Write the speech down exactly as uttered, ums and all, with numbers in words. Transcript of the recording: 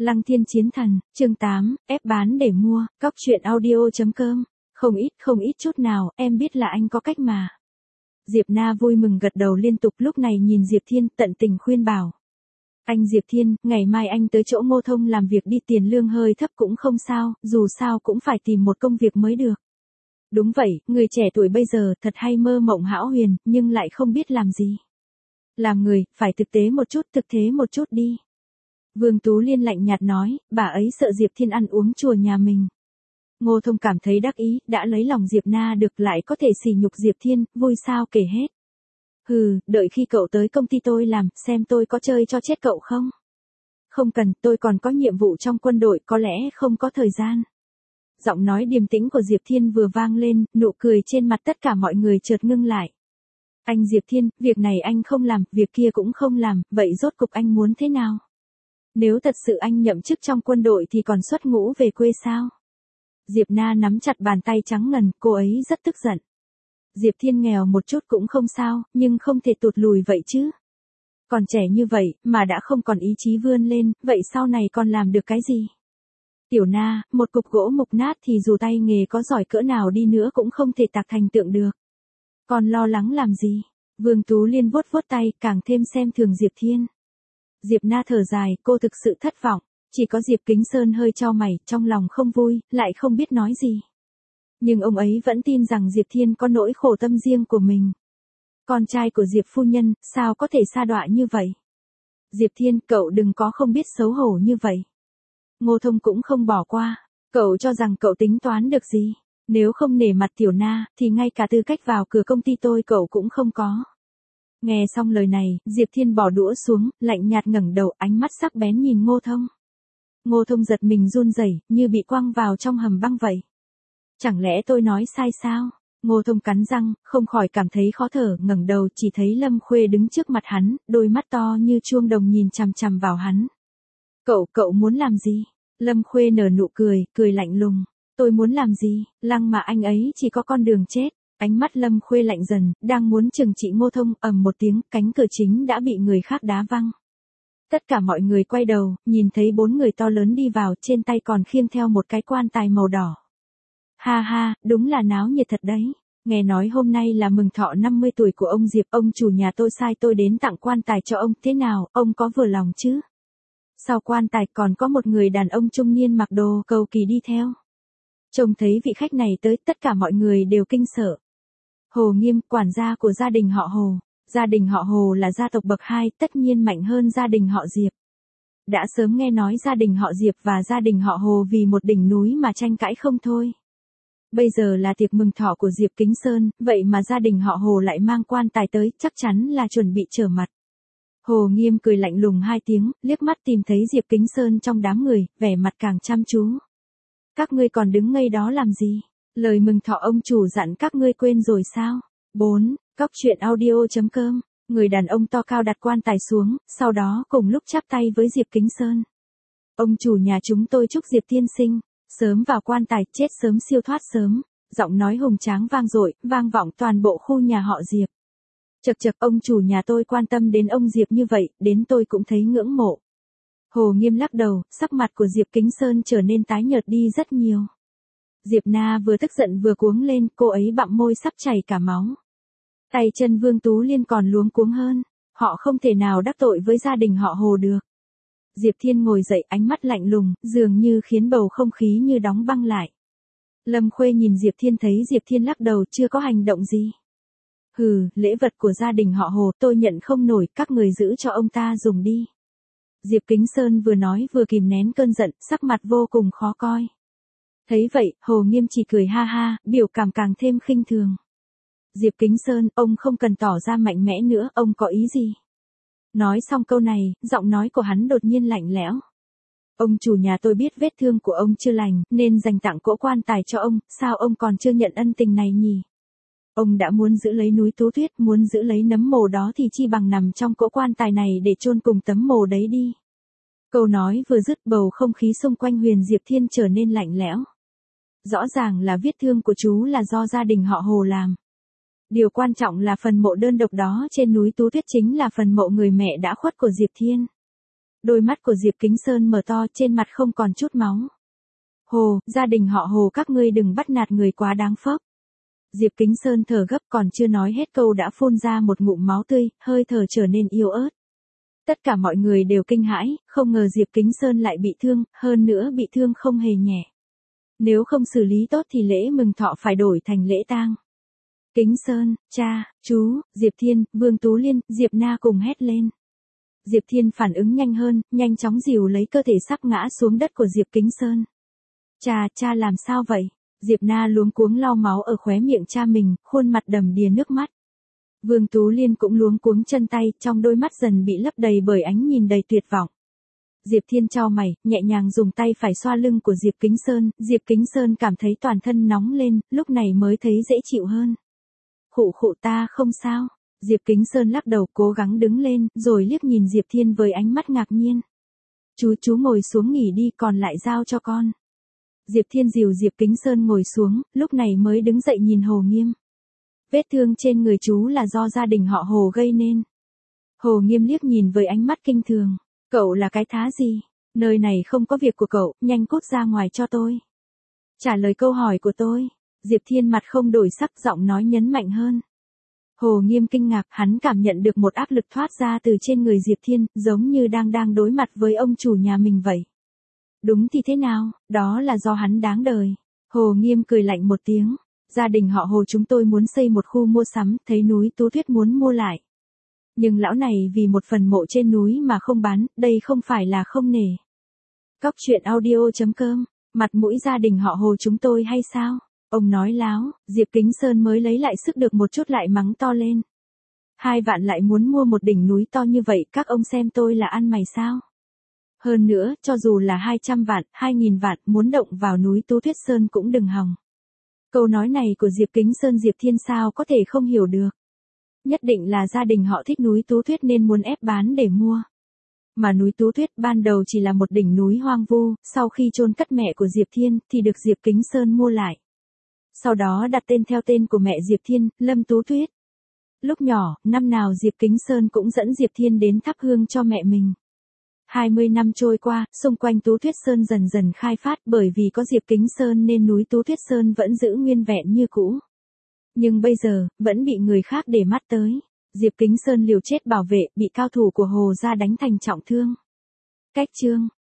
Lăng Thiên Chiến Thần, chương tám, ép bán để mua, cóc truyện audio chấm com. Không ít, không ít chút nào, em biết là anh có cách mà. Diệp Na vui mừng gật đầu liên tục, lúc này nhìn Diệp Thiên tận tình khuyên bảo. Anh Diệp Thiên, ngày mai anh tới chỗ Ngô Thông làm việc đi, tiền lương hơi thấp cũng không sao, dù sao cũng phải tìm một công việc mới được. Đúng vậy, người trẻ tuổi bây giờ thật hay mơ mộng hão huyền, nhưng lại không biết làm gì. Làm người, phải thực tế một chút, thực thế một chút đi. Vương Tú Liên lạnh nhạt nói, bà ấy sợ Diệp Thiên ăn uống chùa nhà mình. Ngô Thông cảm thấy đắc ý, đã lấy lòng Diệp Na được lại có thể sỉ nhục Diệp Thiên, vui sao kể hết. Hừ, đợi khi cậu tới công ty tôi làm, xem tôi có chơi cho chết cậu không? Không cần, tôi còn có nhiệm vụ trong quân đội, có lẽ không có thời gian. Giọng nói điềm tĩnh của Diệp Thiên vừa vang lên, nụ cười trên mặt tất cả mọi người chợt ngưng lại. Anh Diệp Thiên, việc này anh không làm, việc kia cũng không làm, vậy rốt cục anh muốn thế nào? Nếu thật sự anh nhậm chức trong quân đội thì còn xuất ngũ về quê sao? Diệp Na nắm chặt bàn tay trắng ngần, cô ấy rất tức giận. Diệp Thiên nghèo một chút cũng không sao, nhưng không thể tụt lùi vậy chứ. Còn trẻ như vậy, mà đã không còn ý chí vươn lên, vậy sau này còn làm được cái gì? Tiểu Na, một cục gỗ mục nát thì dù tay nghề có giỏi cỡ nào đi nữa cũng không thể tạc thành tượng được. Còn lo lắng làm gì? Vương Tú Liên vuốt vuốt tay, càng thêm xem thường Diệp Thiên. Diệp Na thở dài, cô thực sự thất vọng. Chỉ có Diệp Kính Sơn hơi chau mày, trong lòng không vui, lại không biết nói gì. Nhưng ông ấy vẫn tin rằng Diệp Thiên có nỗi khổ tâm riêng của mình. Con trai của Diệp phu nhân, sao có thể sa đọa như vậy? Diệp Thiên, cậu đừng có không biết xấu hổ như vậy. Ngô Thông cũng không bỏ qua. Cậu cho rằng cậu tính toán được gì? Nếu không nể mặt Tiểu Na, thì ngay cả tư cách vào cửa công ty tôi cậu cũng không có. Nghe xong lời này, Diệp Thiên bỏ đũa xuống, lạnh nhạt ngẩng đầu, ánh mắt sắc bén nhìn Ngô Thông. Ngô Thông giật mình run rẩy, như bị quăng vào trong hầm băng vậy. Chẳng lẽ tôi nói sai sao? Ngô Thông cắn răng, không khỏi cảm thấy khó thở, ngẩng đầu chỉ thấy Lâm Khuê đứng trước mặt hắn, đôi mắt to như chuông đồng nhìn chằm chằm vào hắn. Cậu, cậu muốn làm gì? Lâm Khuê nở nụ cười, cười lạnh lùng. Tôi muốn làm gì? Lăng mà anh ấy chỉ có con đường chết. Ánh mắt Lâm Khuê lạnh dần, đang muốn trừng trị Ngô Thông, ầm một tiếng, cánh cửa chính đã bị người khác đá văng. Tất cả mọi người quay đầu, nhìn thấy bốn người to lớn đi vào, trên tay còn khiêng theo một cái quan tài màu đỏ. Ha ha, đúng là náo nhiệt thật đấy. Nghe nói hôm nay là mừng thọ năm mươi tuổi của ông Diệp, ông chủ nhà tôi sai tôi đến tặng quan tài cho ông, thế nào, ông có vừa lòng chứ? Sau quan tài còn có một người đàn ông trung niên mặc đồ cầu kỳ đi theo. Trông thấy vị khách này tới, tất cả mọi người đều kinh sợ. Hồ Nghiêm, quản gia của gia đình họ Hồ. Gia đình họ Hồ là gia tộc bậc hai, tất nhiên mạnh hơn gia đình họ Diệp. Đã sớm nghe nói gia đình họ Diệp và gia đình họ Hồ vì một đỉnh núi mà tranh cãi không thôi. Bây giờ là tiệc mừng thọ của Diệp Kính Sơn, vậy mà gia đình họ Hồ lại mang quan tài tới, chắc chắn là chuẩn bị trở mặt. Hồ Nghiêm cười lạnh lùng hai tiếng, liếc mắt tìm thấy Diệp Kính Sơn trong đám người, vẻ mặt càng chăm chú. Các ngươi còn đứng ngây đó làm gì? Lời mừng thọ ông chủ dặn các ngươi quên rồi sao? bốn. Cóc truyện audio chấm com. Người đàn ông to cao đặt quan tài xuống, sau đó cùng lúc chắp tay với Diệp Kính Sơn. Ông chủ nhà chúng tôi chúc Diệp tiên sinh sớm vào quan tài, chết sớm siêu thoát sớm. Giọng nói hùng tráng vang dội, vang vọng toàn bộ khu nhà họ Diệp. Chậc chậc, ông chủ nhà tôi quan tâm đến ông Diệp như vậy, đến tôi cũng thấy ngưỡng mộ. Hồ Nghiêm lắc đầu, sắc mặt của Diệp Kính Sơn trở nên tái nhợt đi rất nhiều. Diệp Na vừa tức giận vừa cuống lên, cô ấy bặm môi sắp chảy cả máu. Tay chân Vương Tú Liên còn luống cuống hơn, họ không thể nào đắc tội với gia đình họ Hồ được. Diệp Thiên ngồi dậy, ánh mắt lạnh lùng, dường như khiến bầu không khí như đóng băng lại. Lâm Khuê nhìn Diệp Thiên thấy Diệp Thiên lắc đầu chưa có hành động gì. Hừ, lễ vật của gia đình họ Hồ tôi nhận không nổi, các người giữ cho ông ta dùng đi. Diệp Kính Sơn vừa nói vừa kìm nén cơn giận, sắc mặt vô cùng khó coi. Thấy vậy, Hồ Nghiêm chỉ cười ha ha, biểu cảm càng thêm khinh thường. Diệp Kính Sơn, ông không cần tỏ ra mạnh mẽ nữa, ông có ý gì? Nói xong câu này, giọng nói của hắn đột nhiên lạnh lẽo. Ông chủ nhà tôi biết vết thương của ông chưa lành, nên dành tặng cỗ quan tài cho ông, sao ông còn chưa nhận ân tình này nhỉ? Ông đã muốn giữ lấy núi Tú Tuyết, muốn giữ lấy nấm mồ đó thì chi bằng nằm trong cỗ quan tài này để chôn cùng tấm mồ đấy đi. Câu nói vừa dứt, bầu không khí xung quanh Huyền Diệp Thiên trở nên lạnh lẽo. Rõ ràng là vết thương của chú là do gia đình họ Hồ làm. Điều quan trọng là phần mộ đơn độc đó trên núi Tú Tuyết chính là phần mộ người mẹ đã khuất của Diệp Thiên. Đôi mắt của Diệp Kính Sơn mở to, trên mặt không còn chút máu. Hồ, gia đình họ Hồ các ngươi đừng bắt nạt người quá đáng phốc. Diệp Kính Sơn thở gấp, còn chưa nói hết câu đã phun ra một ngụm máu tươi, hơi thở trở nên yếu ớt. Tất cả mọi người đều kinh hãi, không ngờ Diệp Kính Sơn lại bị thương, hơn nữa bị thương không hề nhẹ. Nếu không xử lý tốt thì lễ mừng thọ phải đổi thành lễ tang. Kính Sơn, cha, chú, Diệp Thiên, Vương Tú Liên, Diệp Na cùng hét lên. Diệp Thiên phản ứng nhanh hơn, nhanh chóng dìu lấy cơ thể sắp ngã xuống đất của Diệp Kính Sơn. Cha, cha làm sao vậy? Diệp Na luống cuống lau máu ở khóe miệng cha mình, khuôn mặt đầm đìa nước mắt. Vương Tú Liên cũng luống cuống chân tay, trong đôi mắt dần bị lấp đầy bởi ánh nhìn đầy tuyệt vọng. Diệp Thiên chau mày, nhẹ nhàng dùng tay phải xoa lưng của Diệp Kính Sơn, Diệp Kính Sơn cảm thấy toàn thân nóng lên, lúc này mới thấy dễ chịu hơn. Khụ khụ ta không sao. Diệp Kính Sơn lắc đầu cố gắng đứng lên, rồi liếc nhìn Diệp Thiên với ánh mắt ngạc nhiên. Chú chú ngồi xuống nghỉ đi, còn lại giao cho con. Diệp Thiên dìu Diệp Kính Sơn ngồi xuống, lúc này mới đứng dậy nhìn Hồ Nghiêm. Vết thương trên người chú là do gia đình họ Hồ gây nên. Hồ Nghiêm liếc nhìn với ánh mắt kinh thường. Cậu là cái thá gì? Nơi này không có việc của cậu, nhanh cút ra ngoài cho tôi. Trả lời câu hỏi của tôi. Diệp Thiên mặt không đổi sắc, giọng nói nhấn mạnh hơn. Hồ Nghiêm kinh ngạc, hắn cảm nhận được một áp lực thoát ra từ trên người Diệp Thiên, giống như đang đang đối mặt với ông chủ nhà mình vậy. Đúng thì thế nào, đó là do hắn đáng đời. Hồ Nghiêm cười lạnh một tiếng. Gia đình họ Hồ chúng tôi muốn xây một khu mua sắm, thấy núi Tú Tuyết muốn mua lại. Nhưng lão này vì một phần mộ trên núi mà không bán, đây không phải là không nể. Cóc truyện audio chấm com, mặt mũi gia đình họ Hồ chúng tôi hay sao? Ông nói láo, Diệp Kính Sơn mới lấy lại sức được một chút lại mắng to lên. Hai vạn lại muốn mua một đỉnh núi to như vậy, các ông xem tôi là ăn mày sao? Hơn nữa, cho dù là hai trăm vạn, hai nghìn vạn, muốn động vào núi Tú Tuyết Sơn cũng đừng hòng. Câu nói này của Diệp Kính Sơn Diệp Thiên sao có thể không hiểu được. Nhất định là gia đình họ thích núi Tú Tuyết nên muốn ép bán để mua. Mà núi Tú Tuyết ban đầu chỉ là một đỉnh núi hoang vu, sau khi chôn cất mẹ của Diệp Thiên thì được Diệp Kính Sơn mua lại. Sau đó đặt tên theo tên của mẹ Diệp Thiên, Lâm Tú Tuyết. Lúc nhỏ, năm nào Diệp Kính Sơn cũng dẫn Diệp Thiên đến thắp hương cho mẹ mình. hai mươi năm trôi qua, xung quanh Tú Tuyết Sơn dần dần khai phát, bởi vì có Diệp Kính Sơn nên núi Tú Tuyết Sơn vẫn giữ nguyên vẹn như cũ. Nhưng bây giờ, vẫn bị người khác để mắt tới. Diệp Kính Sơn liều chết bảo vệ, bị cao thủ của Hồ gia đánh thành trọng thương. Cách chương